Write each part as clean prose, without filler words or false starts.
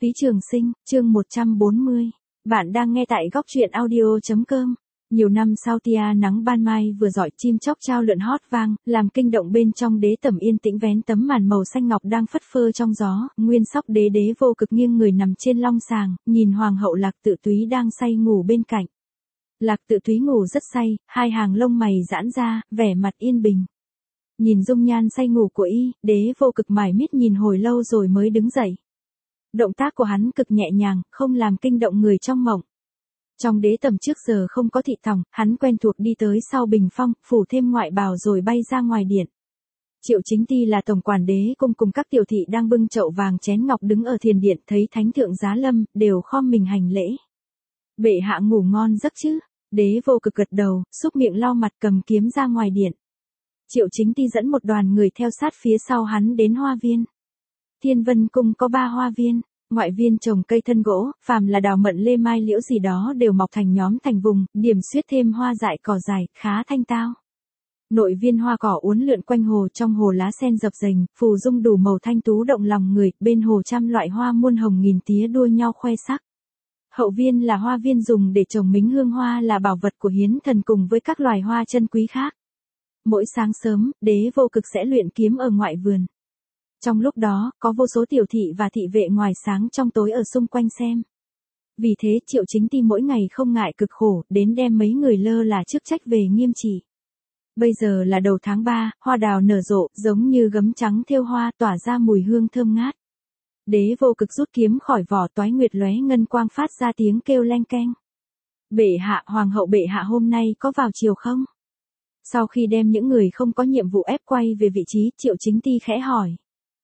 Phí Trường Sinh, chương 140. Bạn đang nghe tại góc truyện audio.com. Nhiều năm sau tia nắng ban mai vừa rọi, chim chóc chao lượn hót vang, làm kinh động bên trong đế tẩm yên tĩnh vén tấm màn màu xanh ngọc đang phất phơ trong gió. Nguyên Sóc đế vô cực nghiêng người nằm trên long sàng, nhìn hoàng hậu Lạc Tự Túy đang say ngủ bên cạnh. Lạc Tự Túy ngủ rất say, hai hàng lông mày giãn ra, vẻ mặt yên bình. Nhìn dung nhan say ngủ của y, đế vô cực mải miết nhìn hồi lâu rồi mới đứng dậy. Động tác của hắn cực nhẹ nhàng, không làm kinh động người trong mộng. Trong đế tẩm trước giờ không có thị tòng, hắn quen thuộc đi tới sau bình phong, phủ thêm ngoại bào rồi bay ra ngoài điện. Triệu Chính Ti là tổng quản đế cung cùng các tiểu thị đang bưng chậu vàng chén ngọc đứng ở thiền điện, thấy thánh thượng giá lâm, đều khom mình hành lễ. Bệ hạ ngủ ngon giấc chứ? Đế vô cực gật đầu, xúc miệng lau mặt cầm kiếm ra ngoài điện. Triệu Chính Ti dẫn một đoàn người theo sát phía sau hắn đến hoa viên. Thiên Vân Cung có 3 hoa viên, ngoại viên trồng cây thân gỗ, phàm là đào mận lê mai liễu gì đó đều mọc thành nhóm thành vùng, điểm xuyết thêm hoa dại cỏ dài, khá thanh tao. Nội viên hoa cỏ uốn lượn quanh hồ, trong hồ lá sen dập dềnh, phù dung đủ màu thanh tú động lòng người, bên hồ trăm loại hoa muôn hồng nghìn tía đua nhau khoe sắc. Hậu viên là hoa viên dùng để trồng mính hương hoa, là bảo vật của hiến thần cùng với các loài hoa chân quý khác. Mỗi sáng sớm, đế vô cực sẽ luyện kiếm ở ngoại vườn. Trong lúc đó, có vô số tiểu thị và thị vệ ngoài sáng trong tối ở xung quanh xem. Vì thế Triệu Chính Ti mỗi ngày không ngại cực khổ, đến đem mấy người lơ là chức trách về nghiêm trị. Bây giờ là đầu tháng 3, hoa đào nở rộ, giống như gấm trắng thêu hoa, tỏa ra mùi hương thơm ngát. Đế vô cực rút kiếm khỏi vỏ, toái nguyệt lóe ngân quang phát ra tiếng kêu leng keng. Bệ hạ, hoàng hậu bệ hạ hôm nay có vào chiều không? Sau khi đem những người không có nhiệm vụ ép quay về vị trí, Triệu Chính Ti khẽ hỏi.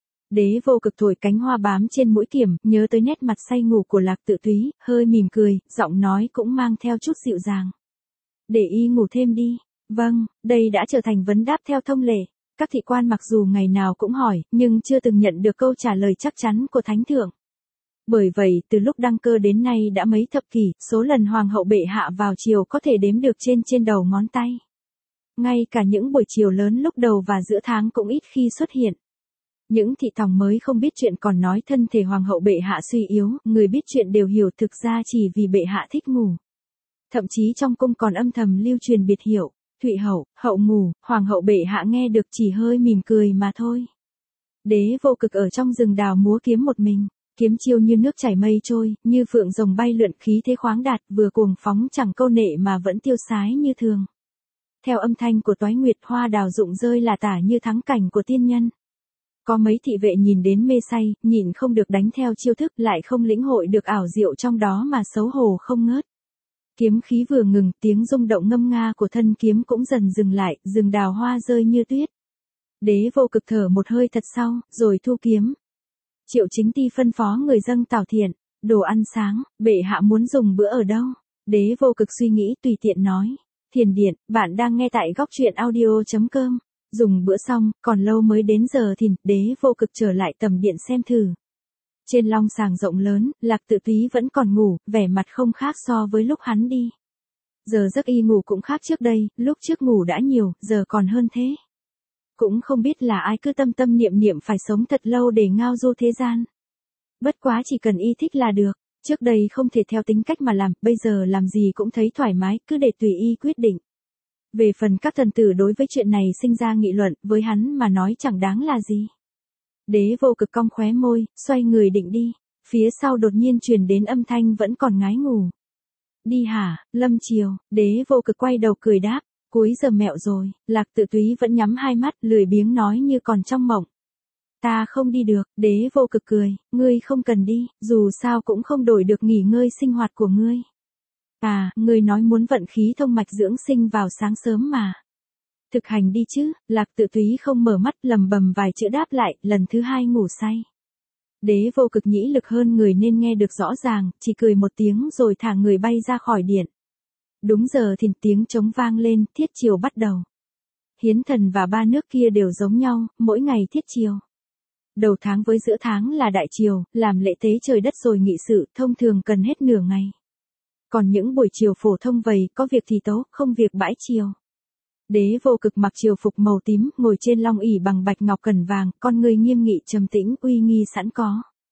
Đế vô cực thổi cánh hoa bám trên mũi kiếm, nhớ tới nét mặt say ngủ của Lạc Tự Túy, hơi mỉm cười, giọng nói cũng mang theo chút dịu dàng. Để y ngủ thêm đi. Vâng, đây đã trở thành vấn đáp theo thông lệ. Các thị quan mặc dù ngày nào cũng hỏi, nhưng chưa từng nhận được câu trả lời chắc chắn của thánh thượng. Bởi vậy, từ lúc đăng cơ đến nay đã mấy thập kỷ, số lần hoàng hậu bệ hạ vào chiều có thể đếm được trên đầu ngón tay. Ngay cả những buổi chiều lớn lúc đầu và giữa tháng cũng ít khi xuất hiện. Những thị tòng mới không biết chuyện còn nói thân thể hoàng hậu bệ hạ suy yếu, người biết chuyện đều hiểu thực ra chỉ vì bệ hạ thích ngủ. Thậm chí trong cung còn âm thầm lưu truyền biệt hiệu, Thụy hậu, hậu ngủ, hoàng hậu bệ hạ nghe được chỉ hơi mỉm cười mà thôi. Đế vô cực ở trong rừng đào múa kiếm một mình, kiếm chiêu như nước chảy mây trôi, như phượng rồng bay lượn, khí thế khoáng đạt, vừa cuồng phóng chẳng câu nệ mà vẫn tiêu sái như thường. Theo âm thanh của toái nguyệt, hoa đào rụng rơi là tả như thắng cảnh của tiên nhân. Có mấy thị vệ nhìn đến mê say, nhịn không được đánh theo chiêu thức, lại không lĩnh hội được ảo diệu trong đó mà xấu hổ không ngớt. Kiếm khí vừa ngừng, tiếng rung động ngâm nga của thân kiếm cũng dần dừng lại, rừng đào hoa rơi như tuyết. Đế vô cực thở một hơi thật sâu, rồi thu kiếm. Triệu Chính Ti phân phó người dâng tảo thiện, đồ ăn sáng, bệ hạ muốn dùng bữa ở đâu? Đế vô cực suy nghĩ tùy tiện nói. Thiền điện, bạn đang nghe tại góc truyện audio.com. Dùng bữa xong, còn lâu mới đến giờ thìn, đế vô cực trở lại tầm điện xem thử. Trên long sàng rộng lớn, Lạc Tự Túy vẫn còn ngủ, vẻ mặt không khác so với lúc hắn đi. Giờ giấc y ngủ cũng khác trước đây, lúc trước ngủ đã nhiều, giờ còn hơn thế. Cũng không biết là ai cứ tâm tâm niệm niệm phải sống thật lâu để ngao du thế gian. Bất quá chỉ cần y thích là được, trước đây không thể theo tính cách mà làm, bây giờ làm gì cũng thấy thoải mái, cứ để tùy y quyết định. Về phần các thần tử đối với chuyện này sinh ra nghị luận, với hắn mà nói chẳng đáng là gì. Đế vô cực cong khóe môi, xoay người định đi. Phía sau đột nhiên truyền đến âm thanh vẫn còn ngái ngủ. Đi hả, lâm chiều, đế vô cực quay đầu cười đáp, cuối giờ mẹo rồi. Lạc Tự Túy vẫn nhắm hai mắt, lười biếng nói như còn trong mộng. Ta không đi được, đế vô cực cười, ngươi không cần đi, dù sao cũng không đổi được nghỉ ngơi sinh hoạt của ngươi. À, ngươi nói muốn vận khí thông mạch dưỡng sinh vào sáng sớm mà. Thực hành đi chứ. Lạc Tự Túy không mở mắt, lầm bầm vài chữ đáp lại, lần thứ 2 ngủ say. Đế vô cực nhĩ lực hơn người nên nghe được rõ ràng, chỉ cười một tiếng rồi thả người bay ra khỏi điện. Đúng giờ thìn, tiếng trống vang lên, thiết chiều bắt đầu. Hiến thần và 3 nước kia đều giống nhau, mỗi ngày thiết chiều. Đầu tháng với giữa tháng là đại chiều, làm lễ tế trời đất rồi nghị sự, thông thường cần hết nửa ngày. Còn những buổi chiều phổ thông vầy, có việc thì tấu, không việc bãi chiều. Đế vô cực mặc triều phục màu tím, ngồi trên long ỷ bằng bạch ngọc cẩn vàng, con người nghiêm nghị trầm tĩnh, uy nghi sẵn có.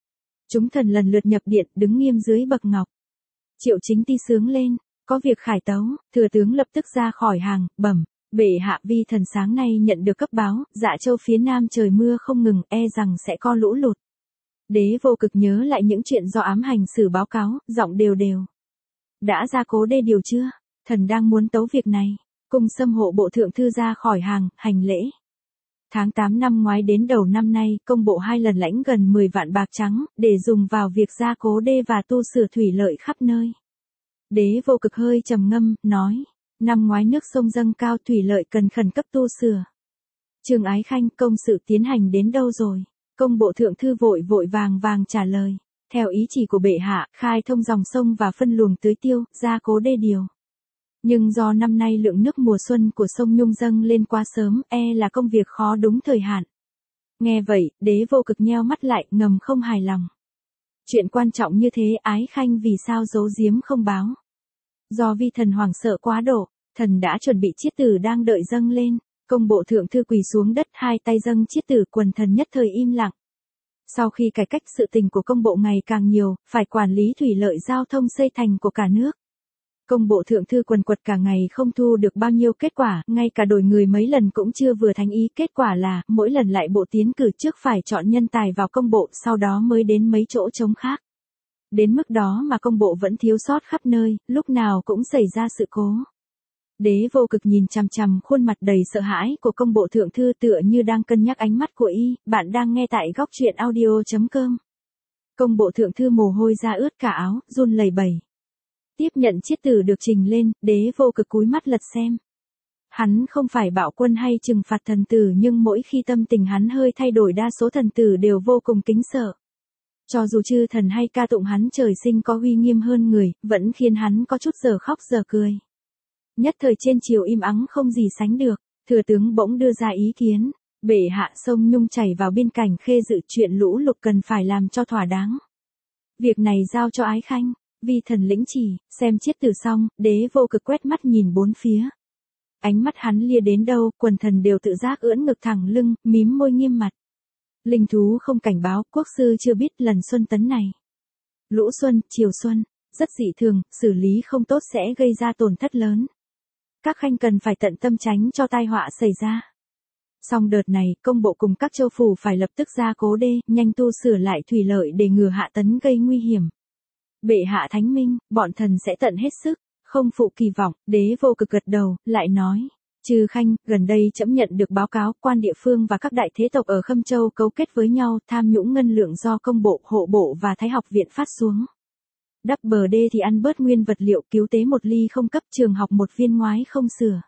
Chúng thần lần lượt nhập điện, đứng nghiêm dưới bậc ngọc. Triệu Chính Ti sướng lên, có việc khải tấu, thừa tướng lập tức ra khỏi hàng, bẩm, bệ hạ vi thần sáng nay nhận được cấp báo, Dạ Châu phía nam trời mưa không ngừng, e rằng sẽ có lũ lụt. Đế Vô Cực nhớ lại những chuyện do ám hành sử báo cáo, giọng đều đều. Đã ra cố đê điều chưa? Thần đang muốn tấu việc này. Cung Xâm hộ bộ thượng thư ra khỏi hàng, hành lễ. Tháng 8 năm ngoái đến đầu năm nay, công bộ 2 lần lãnh gần 10 vạn bạc trắng, để dùng vào việc gia cố đê và tu sửa thủy lợi khắp nơi. Đế Vô Cực hơi trầm ngâm, nói, năm ngoái nước sông dâng cao, thủy lợi cần khẩn cấp tu sửa. Trương Ái Khanh, công sự tiến hành đến đâu rồi? Công bộ thượng thư vội vàng trả lời, theo ý chỉ của bệ hạ, khai thông dòng sông và phân luồng tưới tiêu, gia cố đê điều. Nhưng do năm nay lượng nước mùa xuân của sông Nhung dâng lên quá sớm, e là công việc khó đúng thời hạn. Nghe vậy, Đế Vô Cực nheo mắt lại, ngầm không hài lòng. Chuyện quan trọng như thế, Ái Khanh vì sao giấu giếm không báo? Do vi thần hoảng sợ quá độ, thần đã chuẩn bị chiết tử đang đợi dâng lên. Công bộ thượng thư quỳ xuống đất, hai tay dâng chiết tử, quần thần nhất thời im lặng. Sau khi cải cách sự tình của công bộ ngày càng nhiều, phải quản lý thủy lợi giao thông xây thành của cả nước. Công bộ thượng thư quần quật cả ngày không thu được bao nhiêu kết quả, ngay cả đổi người mấy lần cũng chưa vừa thành ý. Kết quả là, mỗi lần lại bộ tiến cử trước phải chọn nhân tài vào công bộ, sau đó mới đến mấy chỗ trống khác. Đến mức đó mà công bộ vẫn thiếu sót khắp nơi, lúc nào cũng xảy ra sự cố. Đế Vô Cực nhìn chằm chằm khuôn mặt đầy sợ hãi của công bộ thượng thư, tựa như đang cân nhắc ánh mắt của y. Bạn đang nghe tại góc truyện audio.com. Công bộ thượng thư mồ hôi ra ướt cả áo, run lẩy bẩy. Tiếp nhận chiết tử được trình lên, Đế Vô Cực cúi mắt lật xem. Hắn không phải bạo quân hay trừng phạt thần tử, nhưng mỗi khi tâm tình hắn hơi thay đổi, đa số thần tử đều vô cùng kính sợ. Cho dù chư thần hay ca tụng hắn trời sinh có uy nghiêm hơn người, vẫn khiến hắn có chút giờ khóc giờ cười. Nhất thời trên triều im ắng không gì sánh được, thừa tướng bỗng đưa ra ý kiến, bệ hạ, sông Nhung chảy vào biên cảnh Khê Dự, chuyện lũ lụt cần phải làm cho thỏa đáng. Việc này giao cho Ái Khanh, vi thần lĩnh chỉ. Xem chiết tử xong, Đế Vô Cực quét mắt nhìn bốn phía. Ánh mắt hắn lia đến đâu, quần thần đều tự giác ưỡn ngực thẳng lưng, mím môi nghiêm mặt. Linh thú không cảnh báo, quốc sư chưa biết lần xuân tấn này. Lũ xuân, chiều xuân, rất dị thường, xử lý không tốt sẽ gây ra tổn thất lớn. Các khanh cần phải tận tâm tránh cho tai họa xảy ra. Song đợt này, công bộ cùng các châu phủ phải lập tức gia cố đê, nhanh tu sửa lại thủy lợi để ngừa hạ tấn gây nguy hiểm. Bệ hạ thánh minh, bọn thần sẽ tận hết sức, không phụ kỳ vọng. Đế Vô Cực gật đầu, lại nói, chư khanh, gần đây trẫm nhận được báo cáo, quan địa phương và các đại thế tộc ở Khâm Châu cấu kết với nhau, tham nhũng ngân lượng do công bộ, hộ bộ và Thái học viện phát xuống. Đắp bờ đê thì ăn bớt nguyên vật liệu, cứu tế một ly không cấp, trường học một viên ngoái không sửa.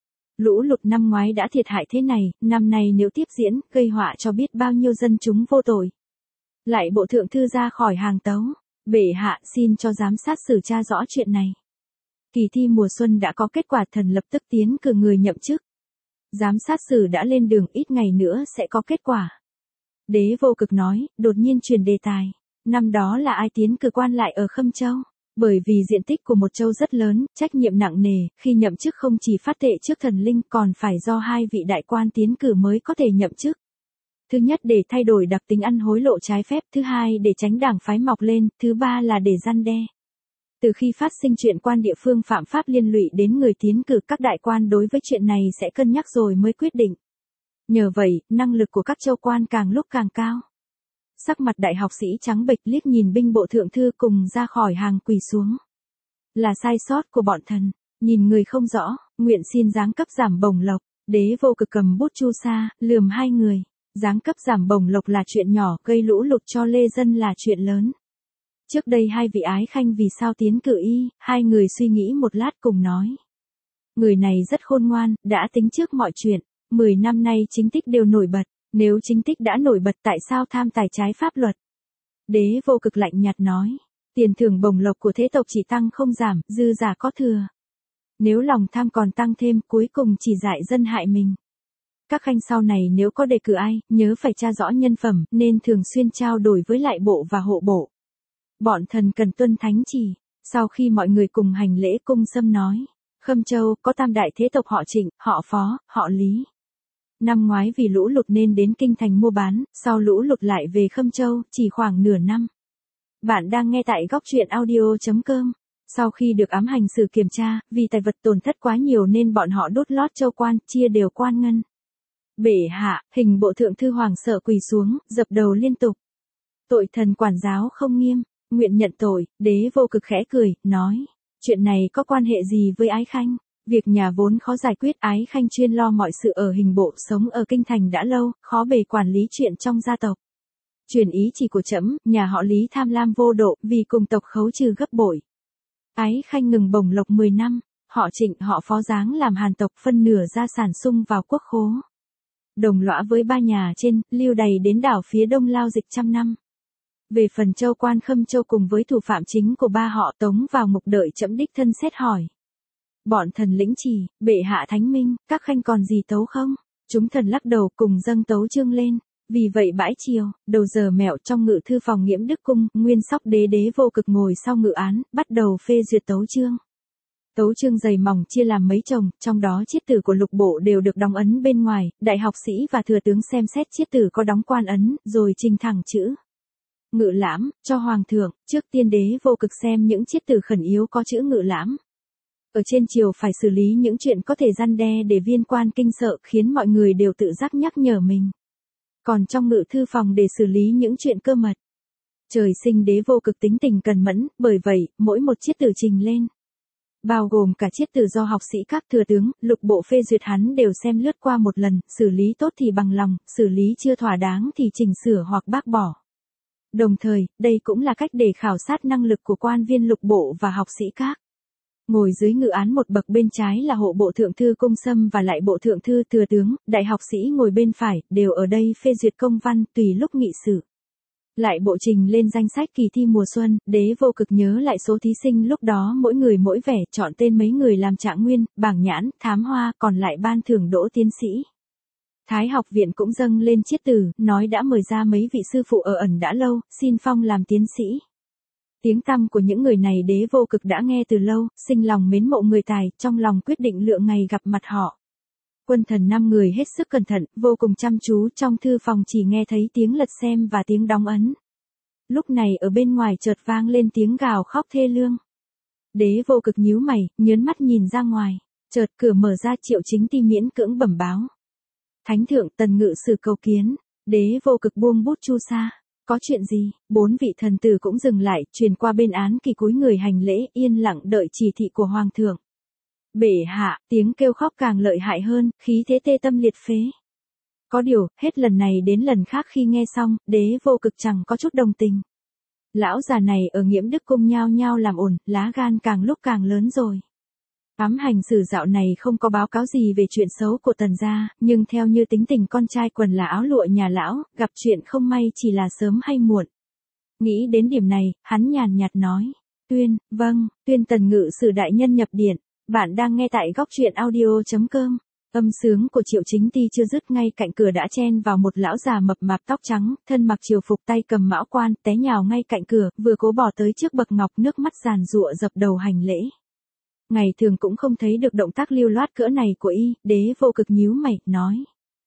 Lũ lụt năm ngoái đã thiệt hại thế này, năm nay nếu tiếp diễn, gây họa cho biết bao nhiêu dân chúng vô tội. Lại bộ thượng thư ra khỏi hàng tấu, bệ hạ xin cho giám sát xử tra rõ chuyện này. Kỳ thi mùa xuân đã có kết quả, thần lập tức tiến cử người nhậm chức. Giám sát xử đã lên đường, ít ngày nữa sẽ có kết quả. Đế Vô Cực nói, đột nhiên chuyển đề tài. Năm đó là ai tiến cử quan lại ở Khâm Châu? Bởi vì diện tích của một châu rất lớn, trách nhiệm nặng nề, khi nhậm chức không chỉ phát thệ trước thần linh, còn phải do hai vị đại quan tiến cử mới có thể nhậm chức. Thứ nhất để thay đổi đặc tính ăn hối lộ trái phép, thứ hai để tránh đảng phái mọc lên, thứ ba là để răn đe. Từ khi phát sinh chuyện quan địa phương phạm pháp liên lụy đến người tiến cử, các đại quan đối với chuyện này sẽ cân nhắc rồi mới quyết định. Nhờ vậy, năng lực của các châu quan càng lúc càng cao. Sắc mặt đại học sĩ trắng bệch, liếc nhìn binh bộ thượng thư cùng ra khỏi hàng, quỳ xuống. Là sai sót của bọn thần, nhìn người không rõ, nguyện xin giáng cấp giảm bổng lộc. Đế Vô Cực cầm bút chu sa, lườm hai người. Giáng cấp giảm bổng lộc là chuyện nhỏ, gây lũ lụt cho lê dân là chuyện lớn. Trước đây hai vị ái khanh vì sao tiến cử y, hai người suy nghĩ một lát cùng nói. Người này rất khôn ngoan, đã tính trước mọi chuyện, 10 năm nay chính tích đều nổi bật. Nếu chính tích đã nổi bật, tại sao tham tài trái pháp luật? Đế Vô Cực lạnh nhạt nói, tiền thưởng bổng lộc của thế tộc chỉ tăng không giảm, dư giả có thừa. Nếu lòng tham còn tăng thêm, cuối cùng chỉ dại dân hại mình. Các khanh sau này nếu có đề cử ai, nhớ phải tra rõ nhân phẩm, nên thường xuyên trao đổi với lại bộ và hộ bộ. Bọn thần cần tuân thánh chỉ. Sau khi mọi người cùng hành lễ, Cung Xâm nói, Khâm Châu có tam đại thế tộc họ Trịnh, họ Phó, họ Lý. Năm ngoái vì lũ lụt nên đến kinh thành mua bán, sau lũ lụt lại về Khâm Châu, chỉ khoảng nửa năm. Bạn đang nghe tại góc truyện audio.com. Sau khi được ám hành xử kiểm tra, vì tài vật tổn thất quá nhiều nên bọn họ đốt lót châu quan, chia đều quan ngân. Bệ hạ, hình bộ thượng thư hoàng sợ quỳ xuống, dập đầu liên tục. Tội thần quản giáo không nghiêm, nguyện nhận tội. Đế Vô Cực khẽ cười, nói. Chuyện này có quan hệ gì với Ái Khanh? Việc nhà vốn khó giải quyết, Ái Khanh chuyên lo mọi sự ở hình bộ, sống ở kinh thành đã lâu, khó bề quản lý chuyện trong gia tộc. Truyền ý chỉ của trẫm, nhà họ Lý tham lam vô độ, vì cùng tộc khấu trừ gấp bội. Ái Khanh ngừng bổng lộc 10 năm, họ Trịnh họ Phó giáng làm Hàn tộc, phân nửa gia sản sung vào quốc khố. Đồng lõa với ba nhà trên, lưu đày đến đảo phía đông lao dịch trăm năm. Về phần châu quan Khâm Châu cùng với thủ phạm chính của ba họ tống vào ngục đợi trẫm đích thân xét hỏi. Bọn thần lĩnh chỉ, bệ hạ thánh minh, các khanh còn gì tấu không? Chúng thần lắc đầu cùng dâng tấu chương lên. Vì vậy bãi chiều, đầu giờ mẹo trong ngự thư phòng Nghiễm Đức Cung, Nguyên Sóc Đế Đế Vô Cực ngồi sau ngự án, bắt đầu phê duyệt tấu chương. Tấu chương dày mỏng chia làm mấy chồng, trong đó chiết tử của lục bộ đều được đóng ấn bên ngoài, đại học sĩ và thừa tướng xem xét chiết tử có đóng quan ấn, rồi trình thẳng chữ. Ngự lãm, cho hoàng thượng, trước tiên Đế Vô Cực xem những chiết tử khẩn yếu có chữ ngự lãm. Ở trên triều phải xử lý những chuyện có thể răn đe để viên quan kinh sợ, khiến mọi người đều tự giác nhắc nhở mình. Còn trong ngự thư phòng để xử lý những chuyện cơ mật. Trời sinh Đế Vô Cực tính tình cần mẫn, bởi vậy, mỗi một chiết tử trình lên. Bao gồm cả chiết tử do học sĩ các thừa tướng, lục bộ phê duyệt hắn đều xem lướt qua một lần, xử lý tốt thì bằng lòng, xử lý chưa thỏa đáng thì chỉnh sửa hoặc bác bỏ. Đồng thời, đây cũng là cách để khảo sát năng lực của quan viên lục bộ và học sĩ các. Ngồi dưới ngự án một bậc bên trái là hộ bộ thượng thư Cung Sâm và lại bộ thượng thư thừa tướng, đại học sĩ ngồi bên phải, đều ở đây phê duyệt công văn tùy lúc nghị sự. Lại bộ trình lên danh sách kỳ thi mùa xuân, Đế Vô Cực nhớ lại số thí sinh lúc đó mỗi người mỗi vẻ, chọn tên mấy người làm trạng nguyên, bảng nhãn, thám hoa, còn lại ban thưởng đỗ tiến sĩ. Thái học viện cũng dâng lên chiết tử, nói đã mời ra mấy vị sư phụ ở ẩn đã lâu, xin phong làm tiến sĩ. Tiếng tăm của những người này Đế Vô Cực đã nghe từ lâu, sinh lòng mến mộ người tài, trong lòng quyết định lựa ngày gặp mặt họ. Quân thần 5 người hết sức cẩn thận, vô cùng chăm chú, trong thư phòng chỉ nghe thấy tiếng lật xem và tiếng đóng ấn. Lúc này ở bên ngoài chợt vang lên tiếng gào khóc thê lương. Đế Vô Cực nhíu mày, nhớn mắt nhìn ra ngoài, chợt cửa mở ra, Triệu Chính Ti miễn cưỡng bẩm báo. Thánh thượng, Tần ngự sử cầu kiến. Đế Vô Cực buông bút chu sa. Có chuyện gì? 4 vị thần tử cũng dừng lại, truyền qua bên án kỳ cúi người hành lễ, yên lặng đợi chỉ thị của hoàng thượng. Bệ hạ, tiếng kêu khóc càng lợi hại hơn, khí thế tê tâm liệt phế. Có điều, hết lần này đến lần khác khi nghe xong, Đế Vô Cực chẳng có chút đồng tình. Lão già này ở Nghiễm Đức Cung nhao nhao làm ồn, lá gan càng lúc càng lớn rồi. Ám hành xử dạo này không có báo cáo gì về chuyện xấu của Tần gia, nhưng theo như tính tình con trai quần là áo lụa nhà lão, gặp chuyện không may chỉ là sớm hay muộn. Nghĩ đến điểm này, hắn nhàn nhạt nói. Vâng, tuyên Tần ngự sử đại nhân nhập điện. Bạn đang nghe tại góc truyện audio.com. Âm sướng của Triệu Chính Ti chưa dứt, ngay cạnh cửa đã chen vào một lão già mập mạp tóc trắng, thân mặc triều phục, tay cầm mão quan, té nhào ngay cạnh cửa, vừa cố bỏ tới trước bậc ngọc, nước mắt giàn giụa dập đầu hành lễ. Ngày thường cũng không thấy được động tác lưu loát cỡ này của y, Đế Vô Cực nhíu mày, nói.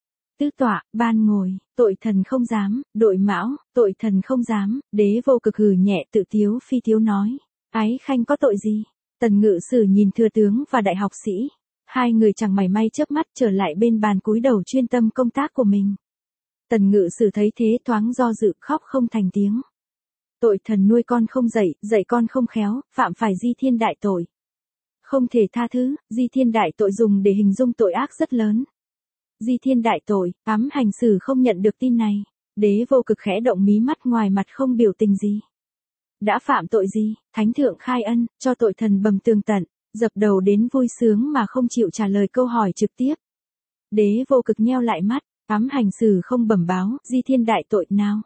Tứ tọa, ban ngồi, tội thần không dám, đội mão, tội thần không dám, Đế Vô Cực hừ nhẹ tự tiếu phi tiếu nói. Ái khanh có tội gì? Tần ngự sử nhìn thừa tướng và đại học sĩ. Hai người chẳng mảy may chớp mắt trở lại bên bàn cúi đầu chuyên tâm công tác của mình. Tần ngự sử thấy thế thoáng do dự, khóc không thành tiếng. Tội thần nuôi con không dạy, dạy con không khéo, phạm phải di thiên đại tội. Không thể tha thứ, di thiên đại tội dùng để hình dung tội ác rất lớn. Di thiên đại tội, ám hành xử không nhận được tin này. Đế Vô Cực khẽ động mí mắt, ngoài mặt không biểu tình gì. Đã phạm tội gì? Thánh thượng khai ân, cho tội thần bầm tường tận, dập đầu đến vui sướng mà không chịu trả lời câu hỏi trực tiếp. Đế Vô Cực nheo lại mắt, ám hành xử không bẩm báo, di thiên đại tội nào.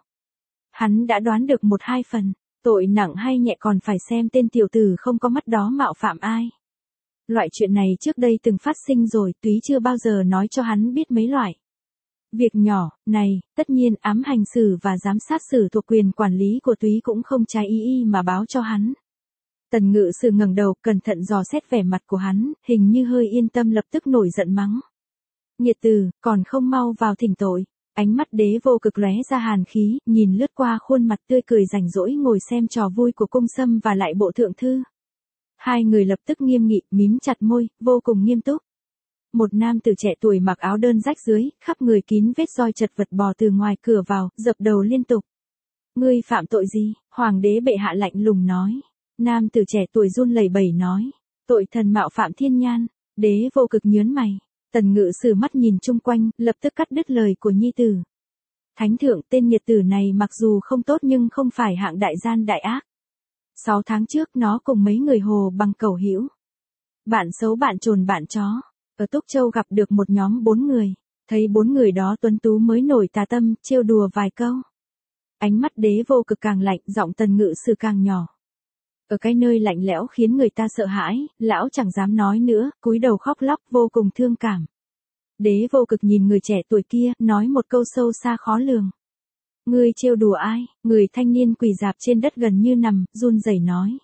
Hắn đã đoán được 1-2 phần, tội nặng hay nhẹ còn phải xem tên tiểu tử không có mắt đó mạo phạm ai. Loại chuyện này trước đây từng phát sinh rồi, Túy chưa bao giờ nói cho hắn biết mấy loại. Việc nhỏ, này, tất nhiên ám hành xử và giám sát xử thuộc quyền quản lý của Túy cũng không trái ý mà báo cho hắn. Tần ngự sử ngẩng đầu, cẩn thận dò xét vẻ mặt của hắn, hình như hơi yên tâm, lập tức nổi giận mắng. Nghiệt tử, còn không mau vào thỉnh tội. Ánh mắt Đế Vô Cực lóe ra hàn khí, nhìn lướt qua khuôn mặt tươi cười rảnh rỗi ngồi xem trò vui của Cung Sâm và lại bộ thượng thư. Hai người lập tức nghiêm nghị, mím chặt môi, vô cùng nghiêm túc. Một nam tử trẻ tuổi mặc áo đơn rách dưới, khắp người kín vết roi chật vật bò từ ngoài cửa vào, dập đầu liên tục. Ngươi phạm tội gì? Hoàng đế bệ hạ lạnh lùng nói. Nam tử trẻ tuổi run lẩy bẩy nói. Tội thần mạo phạm thiên nhan. Đế Vô Cực nhớn mày. Tần Ngự Sử mắt nhìn chung quanh, lập tức cắt đứt lời của nhi tử. Thánh thượng, tên nghiệt tử này mặc dù không tốt nhưng không phải hạng đại gian đại ác. 6 tháng trước nó cùng mấy người hồ bằng cẩu hữu. Bạn xấu bạn trồn bạn chó. Ở Túc Châu gặp được một nhóm 4 người. Thấy 4 người đó tuấn tú mới nổi tà tâm, trêu đùa vài câu. Ánh mắt Đế Vô Cực càng lạnh, giọng Tần Ngự Sử càng nhỏ. Ở cái nơi lạnh lẽo khiến người ta sợ hãi, lão chẳng dám nói nữa, cúi đầu khóc lóc vô cùng thương cảm. Đế Vô Cực nhìn người trẻ tuổi kia, nói một câu sâu xa khó lường. Ngươi trêu đùa ai? Người thanh niên quỳ rạp trên đất gần như nằm, run rẩy nói.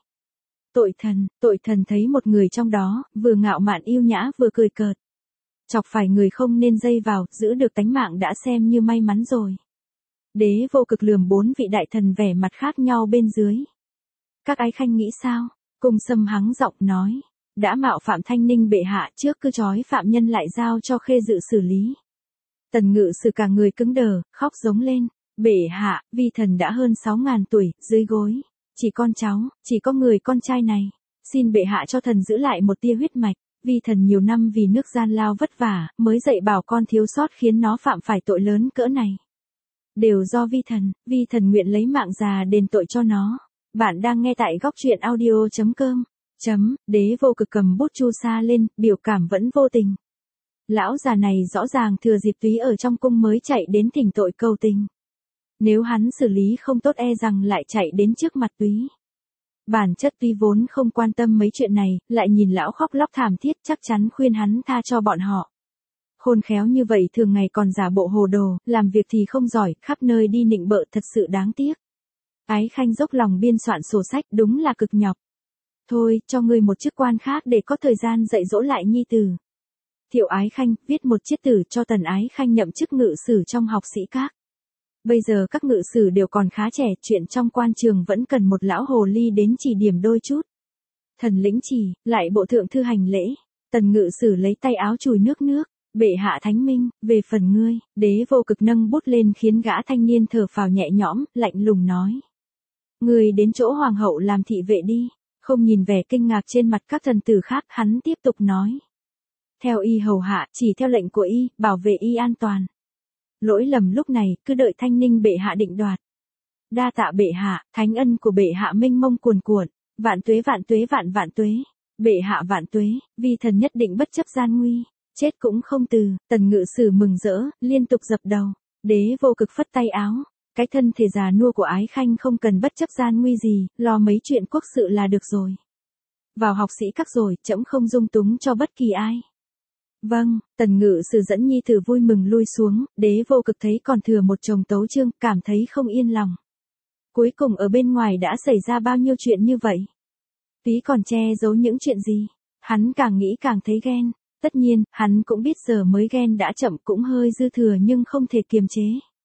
Tội thần thấy một người trong đó, vừa ngạo mạn yêu nhã vừa cười cợt. Chọc phải người không nên dây vào, giữ được tánh mạng đã xem như may mắn rồi. Đế Vô Cực lườm 4 vị đại thần vẻ mặt khác nhau bên dưới. Các ái khanh nghĩ sao? Cung Sâm hắng giọng nói. Đã mạo phạm Thanh Ninh bệ hạ trước cứ trói phạm nhân lại giao cho Khê Dự xử lý. Tần Ngự Sử cả người cứng đờ, khóc giống lên. Bệ hạ, vi thần đã hơn 6.000 tuổi, dưới gối. Chỉ con cháu, chỉ có người con trai này. Xin bệ hạ cho thần giữ lại một tia huyết mạch. Vi thần nhiều năm vì nước gian lao vất vả, mới dạy bảo con thiếu sót khiến nó phạm phải tội lớn cỡ này. Đều do vi thần nguyện lấy mạng già đền tội cho nó. Bạn đang nghe tại góc truyện audio.com. Đế Vô Cực cầm bút chu sa lên, biểu cảm vẫn vô tình. Lão già này rõ ràng thừa dịp Túy ở trong cung mới chạy đến thỉnh tội cầu tình. Nếu hắn xử lý không tốt e rằng lại chạy đến trước mặt Túy. Bản chất Túy vốn không quan tâm mấy chuyện này, lại nhìn lão khóc lóc thảm thiết chắc chắn khuyên hắn tha cho bọn họ. Khôn khéo như vậy thường ngày còn giả bộ hồ đồ, làm việc thì không giỏi, khắp nơi đi nịnh bợ thật sự đáng tiếc. Ái khanh dốc lòng biên soạn sổ sách đúng là cực nhọc. Thôi, cho ngươi một chức quan khác để có thời gian dạy dỗ lại nhi tử. Thiệu Ái khanh, viết một chiết tử cho Tần Ái khanh nhậm chức ngự sử trong học sĩ các. Bây giờ các ngự sử đều còn khá trẻ, chuyện trong quan trường vẫn cần một lão hồ ly đến chỉ điểm đôi chút. Thần lĩnh chỉ, lại bộ thượng thư hành lễ. Tần Ngự Sử lấy tay áo chùi nước. Bệ hạ thánh minh, về phần ngươi. Đế Vô Cực nâng bút lên khiến gã thanh niên thở phào nhẹ nhõm, lạnh lùng nói. Ngươi đến chỗ hoàng hậu làm thị vệ đi. Không nhìn vẻ kinh ngạc trên mặt các thần tử khác, hắn tiếp tục nói. Theo y hầu hạ, chỉ theo lệnh của y, bảo vệ y an toàn. Lỗi lầm lúc này, cứ đợi Thanh Ninh bệ hạ định đoạt. Đa tạ bệ hạ, thánh ân của bệ hạ mênh mông cuồn cuộn. Vạn tuế vạn tuế. Bệ hạ vạn tuế, vi thần nhất định bất chấp gian nguy. Chết cũng không từ. Tần Ngự Sử mừng rỡ, liên tục dập đầu. Đế Vô Cực phất tay áo. Cái thân thể già nua của Ái khanh không cần bất chấp gian nguy gì, lo mấy chuyện quốc sự là được rồi. Vào học sĩ các rồi, trẫm không dung túng cho bất kỳ ai. Vâng, Tần Ngự Sử dẫn nhi tử vui mừng lui xuống, Đế Vô Cực thấy còn thừa một chồng tấu chương, cảm thấy không yên lòng. Cuối cùng ở bên ngoài đã xảy ra bao nhiêu chuyện như vậy? Túy còn che giấu những chuyện gì? Hắn càng nghĩ càng thấy ghen. Tất nhiên, hắn cũng biết giờ mới ghen đã chậm cũng hơi dư thừa nhưng không thể kiềm chế.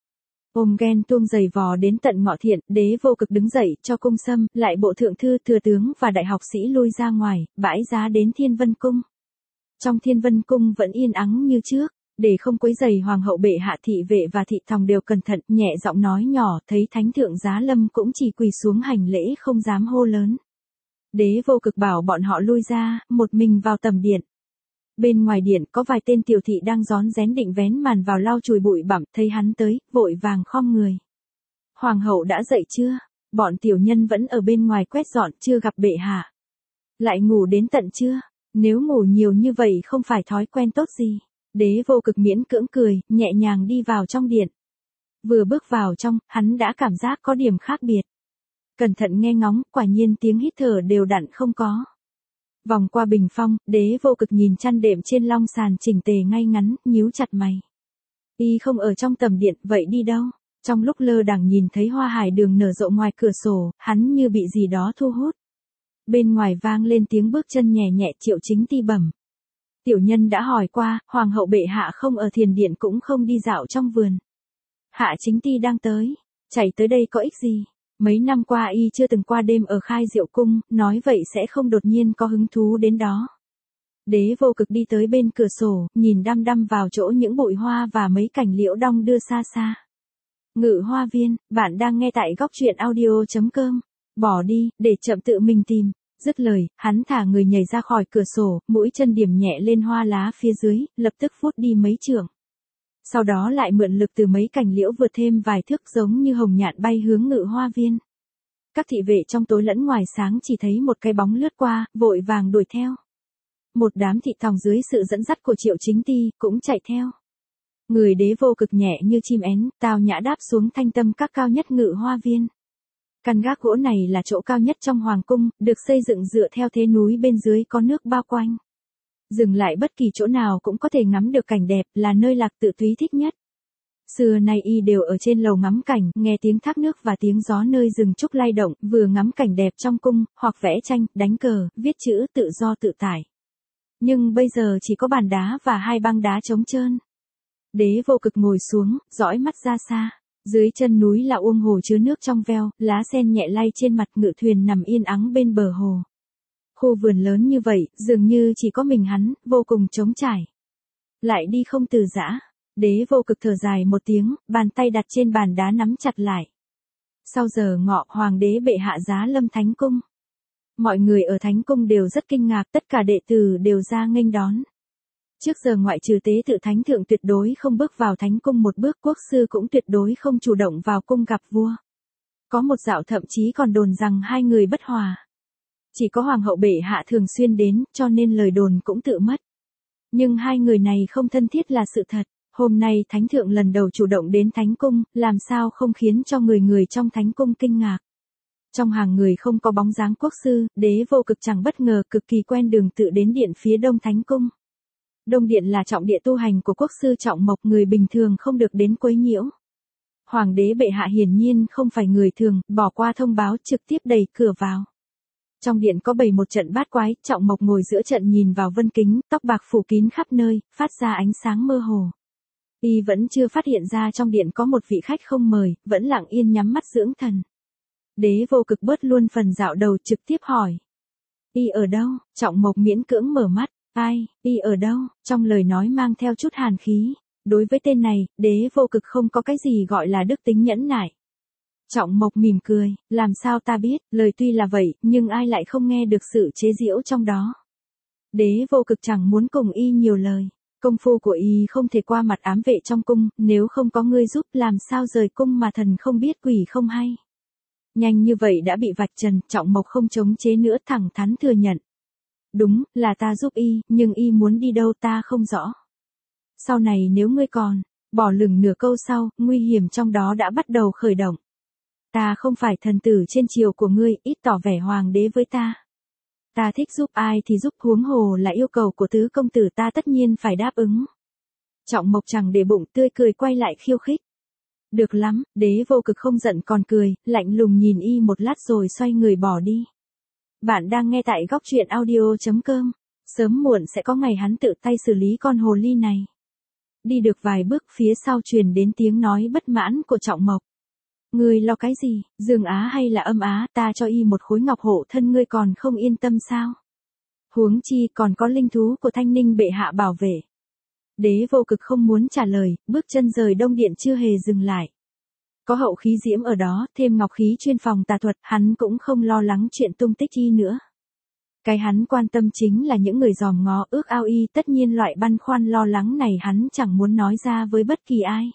Ôm ghen tuông giày vò đến tận ngọ thiện, Đế Vô Cực đứng dậy cho Cung Sâm, lại bộ thượng thư, thừa tướng và đại học sĩ lui ra ngoài, bãi giá đến Thiên Vân Cung. Trong Thiên Vân Cung vẫn yên ắng như trước, để không quấy rầy hoàng hậu bệ hạ, thị vệ và thị tòng đều cẩn thận, nhẹ giọng nói nhỏ, thấy thánh thượng giá lâm cũng chỉ quỳ xuống hành lễ không dám hô lớn. Đế Vô Cực bảo bọn họ lui ra, một mình vào tầm điện. Bên ngoài điện có vài tên tiểu thị đang rón rén định vén màn vào lau chùi bụi bặm, thấy hắn tới, vội vàng khom người. Hoàng hậu đã dậy chưa? Bọn tiểu nhân vẫn ở bên ngoài quét dọn, chưa gặp bệ hạ. Lại ngủ đến tận trưa? Nếu ngủ nhiều như vậy không phải thói quen tốt gì. Đế Vô Cực miễn cưỡng cười, nhẹ nhàng đi vào trong điện. Vừa bước vào trong, hắn đã cảm giác có điểm khác biệt. Cẩn thận nghe ngóng, quả nhiên tiếng hít thở đều đặn không có. Vòng qua bình phong, Đế Vô Cực nhìn chăn đệm trên long sàn chỉnh tề ngay ngắn, nhíu chặt mày. Y không ở trong tầm điện, vậy đi đâu? Trong lúc lơ đãng nhìn thấy hoa hải đường nở rộ ngoài cửa sổ, hắn như bị gì đó thu hút. Bên ngoài vang lên tiếng bước chân nhẹ nhẹ, Triệu Chính Ti bẩm. Tiểu nhân đã hỏi qua, hoàng hậu bệ hạ không ở thiền điện cũng không đi dạo trong vườn. Hạ Chính Ti đang tới. Chạy tới đây có ích gì? Mấy năm qua y chưa từng qua đêm ở Khai Diệu Cung, nói vậy sẽ không đột nhiên có hứng thú đến đó. Đế Vô Cực đi tới bên cửa sổ, nhìn đăm đăm vào chỗ những bụi hoa và mấy cảnh liễu đong đưa xa xa. Ngự Hoa Viên, bạn đang nghe tại góc truyện audio.com. Bỏ đi, để chậm tự mình tìm. Dứt lời, hắn thả người nhảy ra khỏi cửa sổ, mũi chân điểm nhẹ lên hoa lá phía dưới, lập tức vút đi mấy trượng. Sau đó lại mượn lực từ mấy cành liễu vượt thêm vài thước giống như hồng nhạn bay hướng Ngự Hoa Viên. Các thị vệ trong tối lẫn ngoài sáng chỉ thấy một cái bóng lướt qua, vội vàng đuổi theo. Một đám thị tòng dưới sự dẫn dắt của Triệu Chính Ti cũng chạy theo. Người Đế Vô Cực nhẹ như chim én, tao nhã đáp xuống thanh tâm các cao nhất Ngự Hoa Viên. Căn gác gỗ này là chỗ cao nhất trong hoàng cung, được xây dựng dựa theo thế núi bên dưới có nước bao quanh. Dừng lại bất kỳ chỗ nào cũng có thể ngắm được cảnh đẹp, là nơi Lạc Tự Túy thích nhất. Xưa nay y đều ở trên lầu ngắm cảnh, nghe tiếng thác nước và tiếng gió nơi rừng trúc lay động, vừa ngắm cảnh đẹp trong cung, hoặc vẽ tranh, đánh cờ, viết chữ tự do tự tại. Nhưng bây giờ chỉ có bàn đá và hai băng đá trống trơn. Đế Vô Cực ngồi xuống, dõi mắt ra xa. Dưới chân núi là uông hồ chứa nước trong veo, lá sen nhẹ lay trên mặt, ngự thuyền nằm yên ắng bên bờ hồ. Khu vườn lớn như vậy, dường như chỉ có mình hắn, vô cùng trống trải. Lại đi không từ giã. Đế Vô Cực thở dài một tiếng, bàn tay đặt trên bàn đá nắm chặt lại. Sau giờ ngọ, hoàng đế bệ hạ giá lâm thánh cung. Mọi người ở thánh cung đều rất kinh ngạc, tất cả đệ tử đều ra nghênh đón. Trước giờ ngoại trừ tế tự thánh thượng tuyệt đối không bước vào thánh cung một bước, quốc sư cũng tuyệt đối không chủ động vào cung gặp vua. Có một dạo thậm chí còn đồn rằng hai người bất hòa. Chỉ có hoàng hậu bệ hạ thường xuyên đến, cho nên lời đồn cũng tự mất. Nhưng hai người này không thân thiết là sự thật. Hôm nay thánh thượng lần đầu chủ động đến thánh cung, làm sao không khiến cho người trong thánh cung kinh ngạc. Trong hàng người không có bóng dáng quốc sư, Đế Vô Cực chẳng bất ngờ, cực kỳ quen đường tự đến điện phía đông thánh cung. Đông điện là trọng địa tu hành của quốc sư Trọng Mộc, người bình thường không được đến quấy nhiễu. Hoàng đế bệ hạ hiển nhiên không phải người thường, bỏ qua thông báo trực tiếp đẩy cửa vào. Trong điện có bày một trận bát quái, Trọng Mộc ngồi giữa trận nhìn vào vân kính, tóc bạc phủ kín khắp nơi, phát ra ánh sáng mơ hồ. Y vẫn chưa phát hiện ra trong điện có một vị khách không mời, vẫn lặng yên nhắm mắt dưỡng thần. Đế Vô Cực bớt luôn phần dạo đầu, trực tiếp hỏi. Y ở đâu? Trọng Mộc miễn cưỡng mở mắt. Ai, y ở đâu? Trong lời nói mang theo chút hàn khí. Đối với tên này, Đế Vô Cực không có cái gì gọi là đức tính nhẫn nại. Trọng Mộc mỉm cười, làm sao ta biết, lời tuy là vậy, nhưng ai lại không nghe được sự chế giễu trong đó. Đế Vô Cực chẳng muốn cùng y nhiều lời. Công phu của y không thể qua mặt ám vệ trong cung, nếu không có ngươi giúp làm sao rời cung mà thần không biết quỷ không hay. Nhanh như vậy đã bị vạch trần, Trọng Mộc không chống chế nữa, thẳng thắn thừa nhận. Đúng, là ta giúp y, nhưng y muốn đi đâu ta không rõ. Sau này nếu ngươi còn, bỏ lửng nửa câu sau, nguy hiểm trong đó đã bắt đầu khởi động. Ta không phải thần tử trên triều của ngươi, ít tỏ vẻ hoàng đế với ta. Ta thích giúp ai thì giúp, huống hồ là yêu cầu của tứ công tử, ta tất nhiên phải đáp ứng. Trọng Mộc chẳng để bụng, tươi cười quay lại khiêu khích. Được lắm, Đế Vô Cực không giận còn cười, lạnh lùng nhìn y một lát rồi xoay người bỏ đi. Bạn đang nghe tại góc truyện audio.com. Sớm muộn sẽ có ngày hắn tự tay xử lý con hồ ly này. Đi được vài bước, phía sau truyền đến tiếng nói bất mãn của Trọng Mộc. Ngươi lo cái gì, Dương Á hay là Âm Á, ta cho y một khối ngọc hộ thân ngươi còn không yên tâm sao? Huống chi còn có linh thú của Thanh Ninh bệ hạ bảo vệ. Đế Vô Cực không muốn trả lời, bước chân rời đông điện chưa hề dừng lại. Có hậu khí diễm ở đó, thêm ngọc khí chuyên phòng tà thuật, hắn cũng không lo lắng chuyện tung tích y nữa. Cái hắn quan tâm chính là những người dòm ngó ước ao y, tất nhiên loại băn khoăn lo lắng này hắn chẳng muốn nói ra với bất kỳ ai.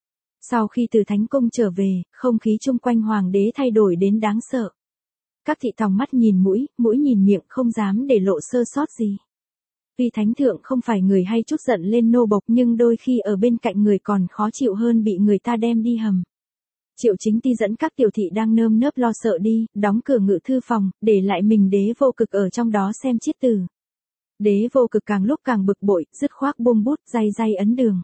Sau khi từ thánh cung trở về, không khí chung quanh hoàng đế thay đổi đến đáng sợ. Các thị tòng mắt nhìn mũi, mũi nhìn miệng, không dám để lộ sơ sót gì. Vì thánh thượng không phải người hay chút giận lên nô bộc, nhưng đôi khi ở bên cạnh người còn khó chịu hơn bị người ta đem đi hầm. Triệu Chính Ti dẫn các tiểu thị đang nơm nớp lo sợ đi, đóng cửa ngự thư phòng, để lại mình Đế Vô Cực ở trong đó xem chiết từ. Đế Vô Cực càng lúc càng bực bội, dứt khoát buông bút, day ấn đường.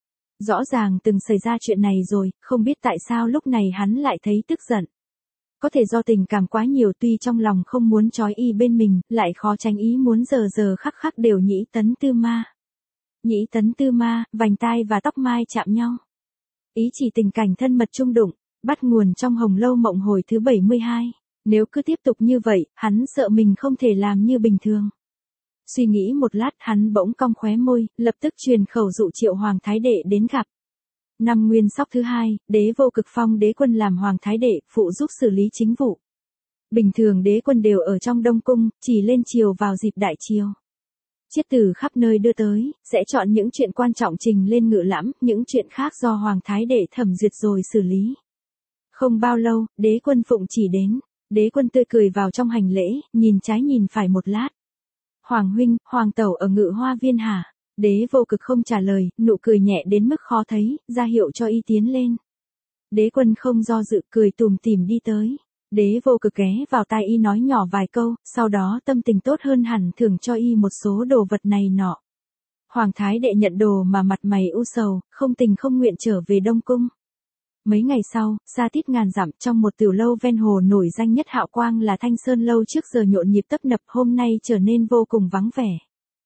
Rõ ràng từng xảy ra chuyện này rồi, không biết tại sao lúc này hắn lại thấy tức giận. Có thể do tình cảm quá nhiều, tuy trong lòng không muốn trói y bên mình, lại khó tránh ý muốn giờ khắc đều Nhĩ Tấn Tư Ma. Nhĩ Tấn Tư Ma, vành tai và tóc mai chạm nhau. Ý chỉ tình cảnh thân mật chung đụng, bắt nguồn trong Hồng Lâu Mộng hồi thứ 72. Nếu cứ tiếp tục như vậy, hắn sợ mình không thể làm như bình thường. Suy nghĩ một lát, hắn bỗng cong khóe môi, lập tức truyền khẩu dụ triệu hoàng thái đệ đến gặp. Năm Nguyên Sóc thứ 2, đế vô cực phong đế quân làm hoàng thái đệ, phụ giúp xử lý chính vụ. Bình thường đế quân đều ở trong Đông Cung, chỉ lên triều vào dịp đại triều. Chiết từ khắp nơi đưa tới, sẽ chọn những chuyện quan trọng trình lên ngự lẫm, những chuyện khác do hoàng thái đệ thẩm duyệt rồi xử lý. Không bao lâu, đế quân phụng chỉ đến, đế quân tươi cười vào trong hành lễ, nhìn trái nhìn phải một lát. Hoàng huynh, hoàng tẩu ở Ngự Hoa Viên hả? Đế vô cực không trả lời, nụ cười nhẹ đến mức khó thấy, ra hiệu cho y tiến lên. Đế quân không do dự, cười tủm tỉm đi tới. Đế vô cực ghé vào tai y nói nhỏ vài câu, sau đó tâm tình tốt hơn hẳn, thưởng cho y một số đồ vật này nọ. Hoàng thái đệ nhận đồ mà mặt mày u sầu, không tình không nguyện trở về Đông Cung. Mấy ngày sau, xa tít ngàn dặm, trong một tiểu lâu ven hồ nổi danh nhất Hạo Quang là Thanh Sơn lâu, trước giờ nhộn nhịp tấp nập, hôm nay trở nên vô cùng vắng vẻ.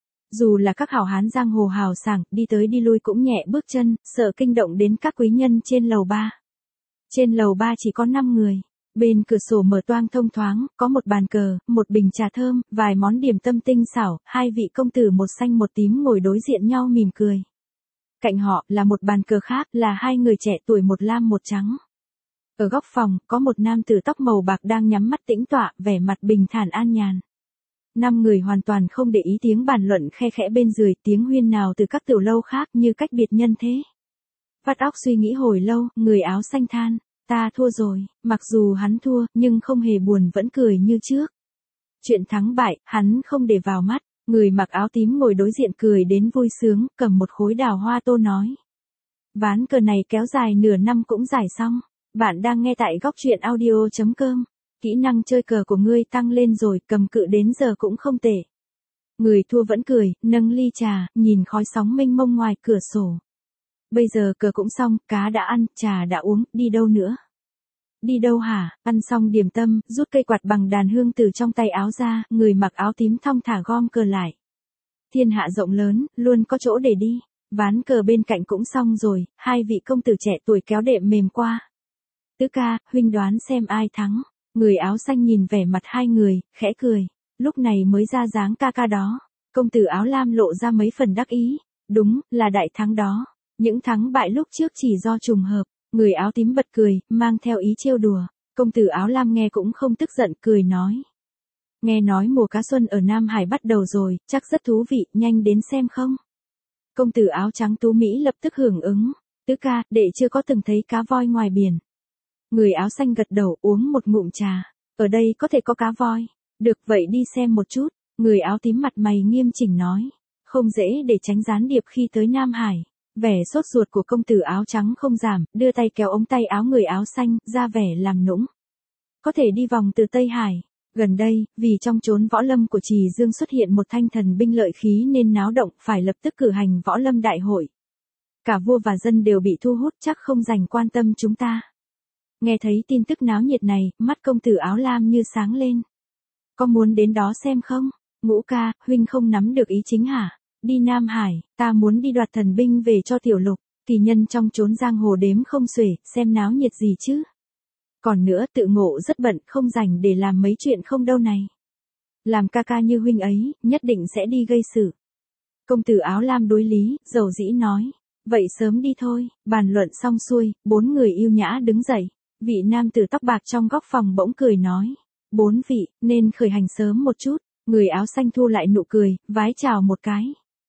Dù là các hảo hán giang hồ hào sảng, đi tới đi lui cũng nhẹ bước chân, sợ kinh động đến các quý nhân trên lầu 3. Trên lầu 3 chỉ có 5 người. Bên cửa sổ mở toang thông thoáng, có một bàn cờ, một bình trà thơm, vài món điểm tâm tinh xảo, hai vị công tử một xanh một tím ngồi đối diện nhau mỉm cười. Cạnh họ là một bàn cờ khác, là hai người trẻ tuổi, một lam một trắng. Ở góc phòng, có một nam tử tóc màu bạc đang nhắm mắt tĩnh tọa, vẻ mặt bình thản an nhàn. 5 người hoàn toàn không để ý tiếng bàn luận khe khẽ bên dưới, tiếng huyên nào từ các tiểu lâu khác như cách biệt nhân thế. Vắt óc suy nghĩ hồi lâu, người áo xanh than, ta thua rồi. Mặc dù hắn thua, nhưng không hề buồn, vẫn cười như trước. Chuyện thắng bại, hắn không để vào mắt. Người mặc áo tím ngồi đối diện cười đến vui sướng, cầm một khối đào hoa tô nói. Ván cờ này kéo dài nửa năm cũng giải xong. Bạn đang nghe tại góc truyện audio.com. Kỹ năng chơi cờ của ngươi tăng lên rồi, cầm cự đến giờ cũng không tệ. Người thua vẫn cười, nâng ly trà, nhìn khói sóng mênh mông ngoài cửa sổ. Bây giờ cờ cũng xong, cá đã ăn, trà đã uống, đi đâu nữa? Đi đâu hả? Ăn xong điểm tâm, rút cây quạt bằng đàn hương từ trong tay áo ra, người mặc áo tím thong thả gom cờ lại. Thiên hạ rộng lớn, luôn có chỗ để đi. Ván cờ bên cạnh cũng xong rồi, hai vị công tử trẻ tuổi kéo đệm mềm qua. Tứ ca, huynh đoán xem ai thắng. Người áo xanh nhìn vẻ mặt hai người, khẽ cười. Lúc này mới ra dáng ca ca đó. Công tử áo lam lộ ra mấy phần đắc ý. Đúng, là đại thắng đó. Những thắng bại lúc trước chỉ do trùng hợp. Người áo tím bật cười, mang theo ý trêu đùa. Công tử áo lam nghe cũng không tức giận, cười nói. Nghe nói mùa cá xuân ở Nam Hải bắt đầu rồi, chắc rất thú vị, nhanh đến xem không? Công tử áo trắng tú Mỹ lập tức hưởng ứng. Tứ ca, đệ chưa có từng thấy cá voi ngoài biển. Người áo xanh gật đầu, uống một ngụm trà. Ở đây có thể có cá voi. Được, vậy đi xem một chút. Người áo tím mặt mày nghiêm chỉnh nói. Không dễ để tránh gián điệp khi tới Nam Hải. Vẻ sốt ruột của công tử áo trắng không giảm, đưa tay kéo ống tay áo người áo xanh, ra vẻ làm nũng. Có thể đi vòng từ Tây Hải. Gần đây, vì trong chốn võ lâm của Trì Dương xuất hiện một thanh thần binh lợi khí nên náo động, phải lập tức cử hành võ lâm đại hội. Cả vua và dân đều bị thu hút, chắc không dành quan tâm chúng ta. Nghe thấy tin tức náo nhiệt này, mắt công tử áo lam như sáng lên. Có muốn đến đó xem không? Ngũ ca, huynh không nắm được ý chính hả? Đi Nam Hải, ta muốn đi đoạt thần binh về cho tiểu lục. Kỳ nhân trong chốn giang hồ đếm không xuể, xem náo nhiệt gì chứ. Còn nữa, tự ngộ rất bận, không rảnh để làm mấy chuyện không đâu này. Làm ca ca như huynh ấy, nhất định sẽ đi gây sự. Công tử áo lam đối lý, dầu dĩ nói. Vậy sớm đi thôi. Bàn luận xong xuôi, 4 người yêu nhã đứng dậy. Vị nam tử tóc bạc trong góc phòng bỗng cười nói. 4 vị, nên khởi hành sớm một chút. Người áo xanh thu lại nụ cười, vái chào một cái.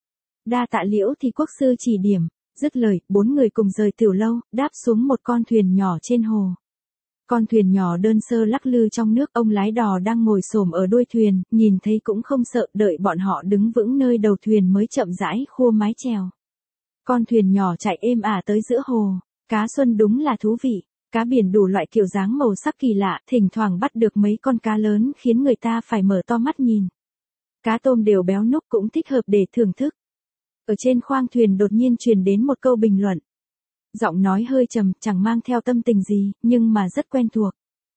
Đa tạ Liễu thì quốc sư chỉ điểm. Dứt lời, 4 người cùng rời tiểu lâu, đáp xuống một con thuyền nhỏ trên hồ. Con thuyền nhỏ đơn sơ lắc lư trong nước, ông lái đò đang ngồi xổm ở đuôi thuyền, nhìn thấy cũng không sợ, đợi bọn họ đứng vững nơi đầu thuyền mới chậm rãi khua mái chèo. Con thuyền nhỏ chạy êm ả tới giữa hồ. Cá xuân đúng là thú vị. Cá biển đủ loại kiểu dáng màu sắc kỳ lạ, thỉnh thoảng bắt được mấy con cá lớn khiến người ta phải mở to mắt nhìn. Cá tôm đều béo núc, cũng thích hợp để thưởng thức. Ở trên khoang thuyền đột nhiên truyền đến một câu bình luận. Giọng nói hơi trầm, chẳng mang theo tâm tình gì, nhưng mà rất quen thuộc.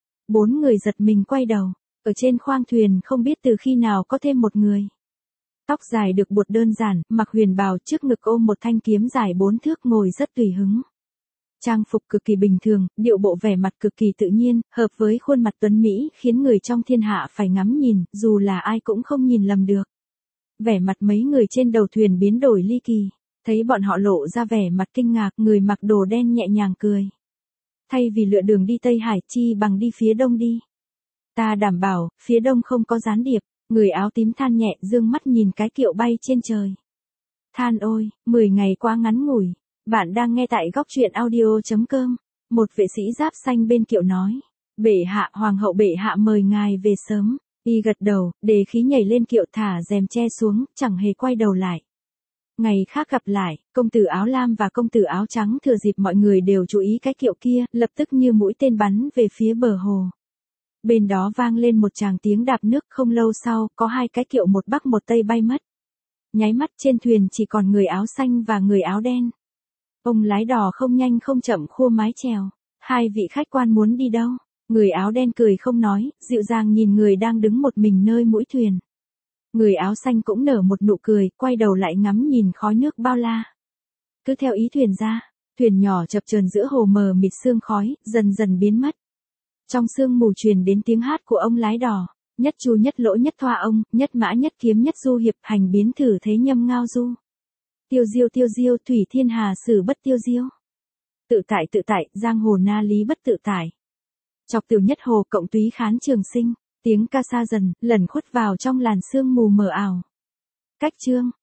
4 người giật mình quay đầu. Ở trên khoang thuyền không biết từ khi nào có thêm một người. Tóc dài được buộc đơn giản, mặc huyền bào, trước ngực ôm một thanh kiếm dài 4 thước, ngồi rất tùy hứng. trang phục cực kỳ bình thường, điệu bộ vẻ mặt cực kỳ tự nhiên, hợp với khuôn mặt tuấn Mỹ khiến người trong thiên hạ phải ngắm nhìn, dù là ai cũng không nhìn lầm được. Vẻ mặt mấy người trên đầu thuyền biến đổi ly kỳ, thấy bọn họ lộ ra vẻ mặt kinh ngạc, người mặc đồ đen nhẹ nhàng cười. Thay vì lựa đường đi Tây Hải chi bằng đi phía đông đi. Ta đảm bảo, phía đông không có gián điệp, người áo tím than nhẹ dương mắt nhìn cái kiệu bay trên trời. Than ôi, 10 ngày quá ngắn ngủi. Bạn đang nghe tại góc truyện audio.com. Một vệ sĩ giáp xanh bên kiệu nói. Bệ hạ, hoàng hậu bệ hạ mời ngài về sớm. Y gật đầu, đề khí nhảy lên kiệu thả rèm che xuống, chẳng hề quay đầu lại. Ngày khác gặp lại, công tử áo lam và công tử áo trắng thừa dịp mọi người đều chú ý cái kiệu kia, lập tức như mũi tên bắn về phía bờ hồ. Bên đó vang lên một tràng tiếng đạp nước, không lâu sau, có hai cái kiệu một bắc một tây bay mất. Nháy mắt trên thuyền chỉ còn người áo xanh và người áo đen. Ông lái đò không nhanh không chậm khua mái chèo. Hai vị khách quan muốn đi đâu? Người áo đen cười không nói, dịu dàng nhìn người đang đứng một mình nơi mũi thuyền. Người áo xanh cũng nở một nụ cười, quay đầu lại ngắm nhìn khói nước bao la. Cứ theo ý thuyền ra, thuyền nhỏ chập chờn giữa hồ mờ mịt sương khói, dần dần biến mất. Trong sương mù truyền đến tiếng hát của ông lái đò. Nhất chu nhất lỗ nhất thoa ông, nhất mã nhất kiếm nhất du hiệp, hành biến thử thế nhâm ngao du. Tiêu diêu, thủy thiên hà sử bất tiêu diêu. Tự tại, giang hồ na lý bất tự tại. Chọc tiểu nhất hồ cộng túy khán trường sinh, tiếng ca xa dần, lẩn khuất vào trong làn sương mù mờ ảo. Cách chương.